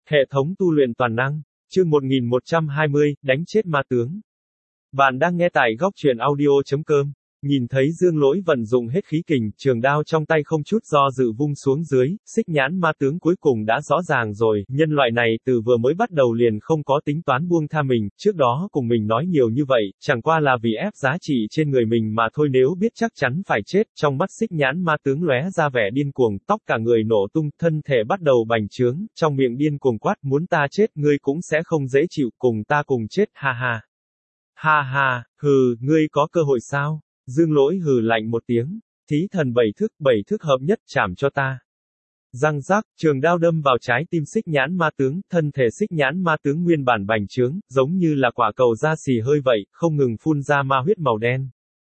Hệ thống tu luyện toàn năng. Chương 1120, đánh chết ma tướng. Bạn đang nghe tại góc truyện audio.com. Nhìn thấy Dương Lỗi vận dụng hết khí kình, trường đao trong tay không chút do dự vung xuống dưới, xích nhãn ma tướng cuối cùng đã rõ ràng rồi, nhân loại này từ vừa mới bắt đầu liền không có tính toán buông tha mình, trước đó cùng mình nói nhiều như vậy, chẳng qua là vì ép giá trị trên người mình mà thôi, nếu biết chắc chắn phải chết, trong mắt xích nhãn ma tướng lóe ra vẻ điên cuồng, tóc cả người nổ tung, thân thể bắt đầu bành trướng, trong miệng điên cuồng quát, muốn ta chết, ngươi cũng sẽ không dễ chịu, cùng ta cùng chết, ha ha. Ha ha, hừ, ngươi có cơ hội sao? Dương Lỗi hừ lạnh một tiếng, thí thần bảy thức hợp nhất chảm cho ta. Răng rắc, trường đao đâm vào trái tim xích nhãn ma tướng, thân thể xích nhãn ma tướng nguyên bản bành trướng, giống như là quả cầu da xì hơi vậy, không ngừng phun ra ma huyết màu đen.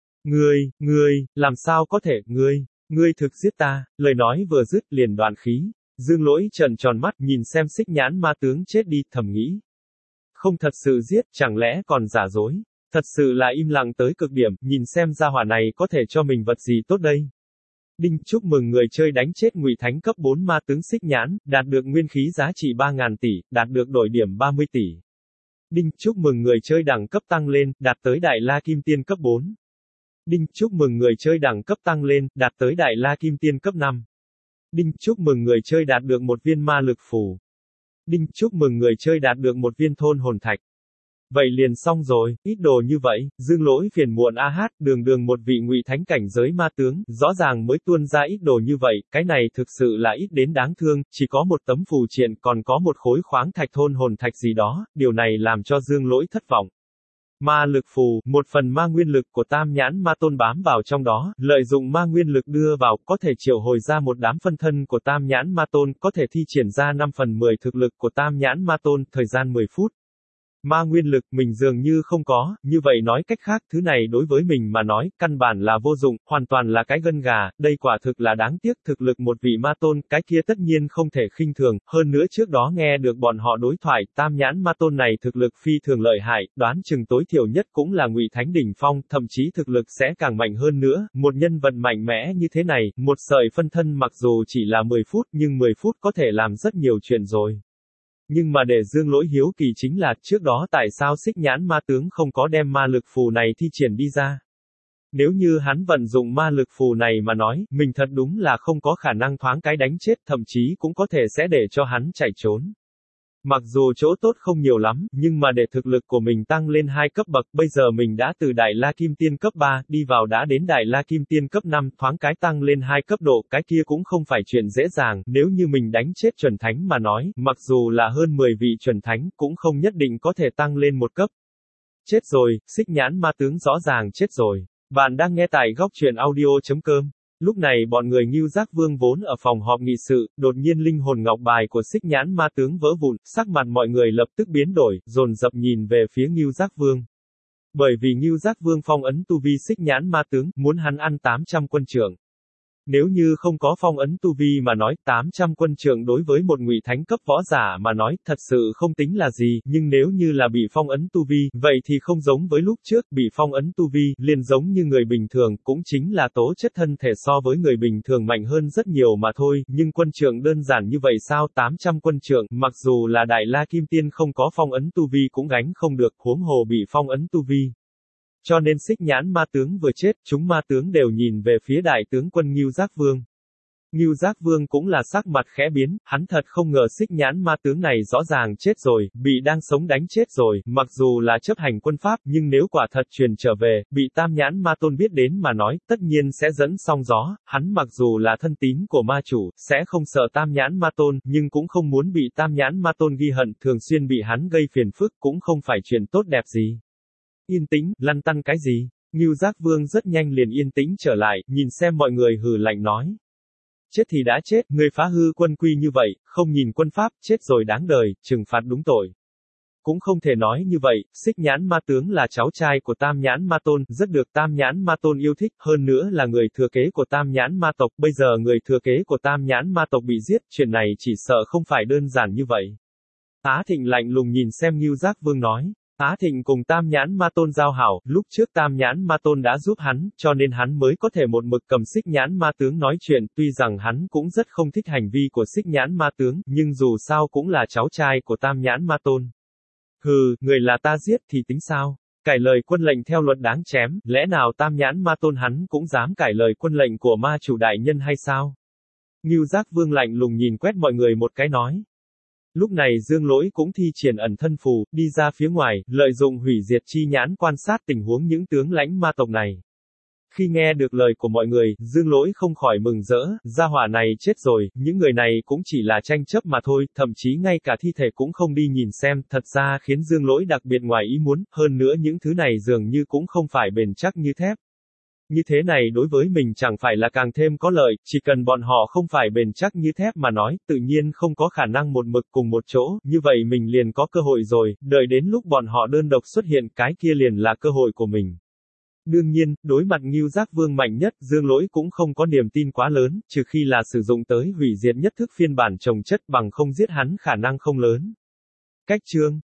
Ngươi, làm sao có thể, ngươi thực giết ta, lời nói vừa dứt liền đoạn khí. Dương Lỗi trợn tròn mắt nhìn xem xích nhãn ma tướng chết đi, thầm nghĩ. Không thật sự giết, chẳng lẽ còn giả dối. Thật sự là im lặng tới cực điểm, nhìn xem gia hỏa này có thể cho mình vật gì tốt đây. Đinh, chúc mừng người chơi đánh chết Ngụy Thánh cấp 4 ma tướng xích nhãn, đạt được nguyên khí giá trị 3.000 tỷ, đạt được đổi điểm 30 tỷ. Đinh, chúc mừng người chơi đẳng cấp tăng lên, đạt tới Đại La Kim Tiên cấp 4. Đinh, chúc mừng người chơi đẳng cấp tăng lên, đạt tới Đại La Kim Tiên cấp 5. Đinh, chúc mừng người chơi đạt được một viên ma lực phù. Đinh, chúc mừng người chơi đạt được một viên thôn hồn thạch. Vậy liền xong rồi, ít đồ như vậy, Dương Lỗi phiền muộn đường một vị Ngụy Thánh cảnh giới ma tướng, rõ ràng mới tuôn ra ít đồ như vậy, cái này thực sự là ít đến đáng thương, chỉ có một tấm phù triện, còn có một khối khoáng thạch thôn hồn thạch gì đó, điều này làm cho Dương Lỗi thất vọng. Ma lực phù, một phần ma nguyên lực của Tam Nhãn Ma Tôn bám vào trong đó, lợi dụng ma nguyên lực đưa vào, có thể triệu hồi ra một đám phân thân của Tam Nhãn Ma Tôn, có thể thi triển ra 5/10 thực lực của Tam Nhãn Ma Tôn, thời gian 10 phút. Ma nguyên lực, mình dường như không có, như vậy nói cách khác, thứ này đối với mình mà nói, căn bản là vô dụng, hoàn toàn là cái gân gà, đây quả thực là đáng tiếc, thực lực một vị ma tôn, cái kia tất nhiên không thể khinh thường, hơn nữa trước đó nghe được bọn họ đối thoại, Tam Nhãn Ma Tôn này thực lực phi thường lợi hại, đoán chừng tối thiểu nhất cũng là Ngụy Thánh đỉnh phong, thậm chí thực lực sẽ càng mạnh hơn nữa, một nhân vật mạnh mẽ như thế này, một sợi phân thân mặc dù chỉ là 10 phút, nhưng 10 phút có thể làm rất nhiều chuyện rồi. Nhưng mà để Dương Lỗi hiếu kỳ chính là, trước đó tại sao xích nhãn ma tướng không có đem ma lực phù này thi triển đi ra? Nếu như hắn vận dụng ma lực phù này mà nói, mình thật đúng là không có khả năng thoáng cái đánh chết, thậm chí cũng có thể sẽ để cho hắn chạy trốn. Mặc dù chỗ tốt không nhiều lắm, nhưng mà để thực lực của mình tăng lên 2 cấp bậc, bây giờ mình đã từ Đại La Kim Tiên cấp 3, đi vào đã đến Đại La Kim Tiên cấp 5, thoáng cái tăng lên 2 cấp độ, cái kia cũng không phải chuyện dễ dàng, nếu như mình đánh chết chuẩn thánh mà nói, mặc dù là hơn 10 vị chuẩn thánh, cũng không nhất định có thể tăng lên một cấp. Chết rồi, xích nhãn ma tướng rõ ràng chết rồi. Bạn đang nghe tại góc truyện audio.com. Lúc này bọn người Ngưu Giác Vương vốn ở phòng họp nghị sự, đột nhiên linh hồn ngọc bài của xích nhãn ma tướng vỡ vụn, sắc mặt mọi người lập tức biến đổi, dồn dập nhìn về phía Ngưu Giác Vương. Bởi vì Ngưu Giác Vương phong ấn tu vi xích nhãn ma tướng, muốn hắn ăn 800 quân trượng. Nếu như không có phong ấn tu vi mà nói, 800 quân trượng đối với một Ngụy Thánh cấp võ giả mà nói, thật sự không tính là gì, nhưng nếu như là bị phong ấn tu vi, vậy thì không giống với lúc trước, bị phong ấn tu vi, liền giống như người bình thường, cũng chính là tố chất thân thể so với người bình thường mạnh hơn rất nhiều mà thôi, nhưng quân trượng đơn giản như vậy sao, 800 quân trượng, mặc dù là Đại La Kim Tiên không có phong ấn tu vi cũng gánh không được, huống hồ bị phong ấn tu vi. Cho nên xích nhãn ma tướng vừa chết, chúng ma tướng đều nhìn về phía đại tướng quân Ngưu Giác Vương. Ngưu Giác Vương cũng là sắc mặt khẽ biến, hắn thật không ngờ xích nhãn ma tướng này rõ ràng chết rồi, bị đang sống đánh chết rồi, mặc dù là chấp hành quân pháp, nhưng nếu quả thật truyền trở về, bị Tam Nhãn Ma Tôn biết đến mà nói, tất nhiên sẽ dẫn sóng gió, hắn mặc dù là thân tín của ma chủ, sẽ không sợ Tam Nhãn Ma Tôn, nhưng cũng không muốn bị Tam Nhãn Ma Tôn ghi hận, thường xuyên bị hắn gây phiền phức, cũng không phải chuyện tốt đẹp gì. Yên tĩnh, lăn tăn cái gì? Ngưu Giác Vương rất nhanh liền yên tĩnh trở lại, nhìn xem mọi người hừ lạnh nói. Chết thì đã chết, người phá hư quân quy như vậy, không nhìn quân pháp, chết rồi đáng đời, trừng phạt đúng tội. Cũng không thể nói như vậy, xích nhãn ma tướng là cháu trai của Tam Nhãn Ma Tôn, rất được Tam Nhãn Ma Tôn yêu thích, hơn nữa là người thừa kế của Tam Nhãn Ma tộc, bây giờ người thừa kế của Tam Nhãn Ma tộc bị giết, chuyện này chỉ sợ không phải đơn giản như vậy. Á Thịnh lạnh lùng nhìn xem Ngưu Giác Vương nói. Á Thịnh cùng Tam Nhãn Ma Tôn giao hảo, lúc trước Tam Nhãn Ma Tôn đã giúp hắn, cho nên hắn mới có thể một mực cầm Xích Nhãn Ma Tướng nói chuyện, tuy rằng hắn cũng rất không thích hành vi của Xích Nhãn Ma Tướng, nhưng dù sao cũng là cháu trai của Tam Nhãn Ma Tôn. Hừ, người là ta giết thì tính sao? Cải lời quân lệnh theo luật đáng chém, lẽ nào Tam Nhãn Ma Tôn hắn cũng dám cải lời quân lệnh của ma chủ đại nhân hay sao? Ngưu Giác Vương lạnh lùng nhìn quét mọi người một cái nói. Lúc này Dương Lỗi cũng thi triển ẩn thân phù, đi ra phía ngoài, lợi dụng hủy diệt chi nhãn quan sát tình huống những tướng lãnh ma tộc này. Khi nghe được lời của mọi người, Dương Lỗi không khỏi mừng rỡ, gia hỏa này chết rồi, những người này cũng chỉ là tranh chấp mà thôi, thậm chí ngay cả thi thể cũng không đi nhìn xem, thật ra khiến Dương Lỗi đặc biệt ngoài ý muốn, hơn nữa những thứ này dường như cũng không phải bền chắc như thép. Như thế này đối với mình chẳng phải là càng thêm có lợi, chỉ cần bọn họ không phải bền chắc như thép mà nói, tự nhiên không có khả năng một mực cùng một chỗ, như vậy mình liền có cơ hội rồi, đợi đến lúc bọn họ đơn độc xuất hiện, cái kia liền là cơ hội của mình. Đương nhiên, đối mặt Ngưu Giác Vương mạnh nhất, Dương Lỗi cũng không có niềm tin quá lớn, trừ khi là sử dụng tới hủy diệt nhất thức phiên bản trồng chất bằng không giết hắn khả năng không lớn. Cách chương